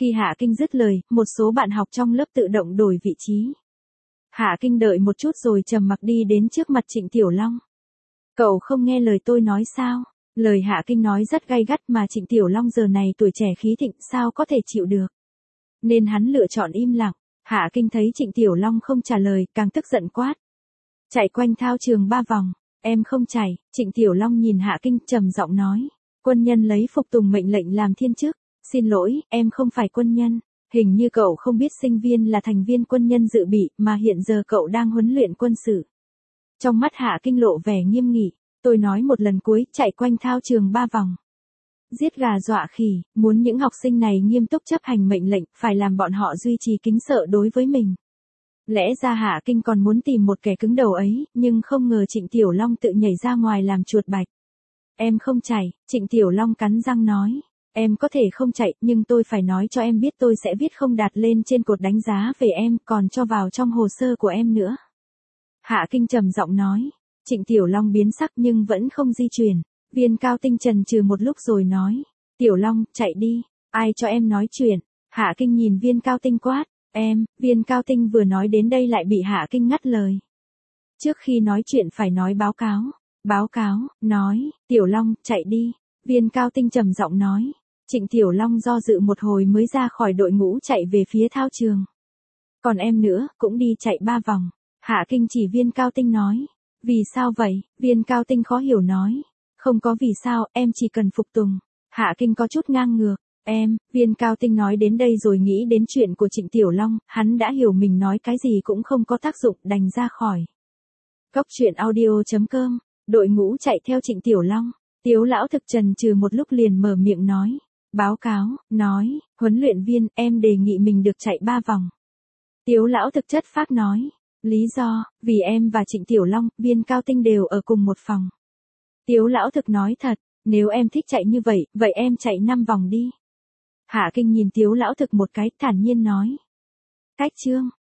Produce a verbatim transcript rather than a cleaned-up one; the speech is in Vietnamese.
Khi Hạ Kinh dứt lời, một số bạn học trong lớp tự động đổi vị trí. Hạ Kinh đợi một chút rồi trầm mặc đi đến trước mặt Trịnh Tiểu Long. Cậu không nghe lời tôi nói sao? Lời Hạ Kinh nói rất gay gắt mà Trịnh Tiểu Long giờ này tuổi trẻ khí thịnh sao có thể chịu được. Nên hắn lựa chọn im lặng. Hạ Kinh thấy Trịnh Tiểu Long không trả lời, càng tức giận quát. Chạy quanh thao trường ba vòng, em không chạy. Trịnh Tiểu Long nhìn Hạ Kinh trầm giọng nói. Quân nhân lấy phục tùng mệnh lệnh làm thiên chức. Xin lỗi, em không phải quân nhân. Hình như cậu không biết sinh viên là thành viên quân nhân dự bị mà hiện giờ cậu đang huấn luyện quân sự. Trong mắt Hạ Kinh lộ vẻ nghiêm nghị. Tôi nói một lần cuối, chạy quanh thao trường ba vòng. Giết gà dọa khỉ, muốn những học sinh này nghiêm túc chấp hành mệnh lệnh, phải làm bọn họ duy trì kính sợ đối với mình. Lẽ ra Hạ Kinh còn muốn tìm một kẻ cứng đầu ấy, nhưng không ngờ Trịnh Tiểu Long tự nhảy ra ngoài làm chuột bạch. Em không chạy, Trịnh Tiểu Long cắn răng nói. Em có thể không chạy, nhưng tôi phải nói cho em biết tôi sẽ viết không đạt lên trên cột đánh giá về em, còn cho vào trong hồ sơ của em nữa. Hạ Kinh trầm giọng nói. Trịnh Tiểu Long biến sắc nhưng vẫn không di chuyển. Viên Cao Tinh chần chừ một lúc rồi nói. Tiểu Long, chạy đi, ai cho em nói chuyện. Hạ Kinh nhìn Viên Cao Tinh quát. Em, Viên Cao Tinh vừa nói đến đây lại bị Hạ Kinh ngắt lời. Trước khi nói chuyện phải nói báo cáo. Báo cáo, nói, Tiểu Long, chạy đi. Viên Cao Tinh trầm giọng nói. Trịnh Tiểu Long do dự một hồi mới ra khỏi đội ngũ chạy về phía thao trường. Còn em nữa, cũng đi chạy ba vòng. Hạ Kinh chỉ Viên Cao Tinh nói. Vì sao vậy? Viên Cao Tinh khó hiểu nói. Không có vì sao, em chỉ cần phục tùng. Hạ Kinh có chút ngang ngược. Em, Viên Cao Tinh nói đến đây rồi nghĩ đến chuyện của Trịnh Tiểu Long, hắn đã hiểu mình nói cái gì cũng không có tác dụng, đành ra khỏi. Cốc truyện audio chấm com, đội ngũ chạy theo Trịnh Tiểu Long. Tiếu lão thực trần trừ một lúc liền mở miệng nói. Báo cáo, nói, huấn luyện viên, em đề nghị mình được chạy ba vòng. Tiếu lão thực chất phác nói. Lý do, vì em và Trịnh Tiểu Long, Viên Cao Tinh đều ở cùng một phòng. Tiếu lão thực nói thật, nếu em thích chạy như vậy, vậy em chạy năm vòng đi. Hạ Kinh nhìn Tiếu lão thực một cái, thản nhiên nói. Cách chương.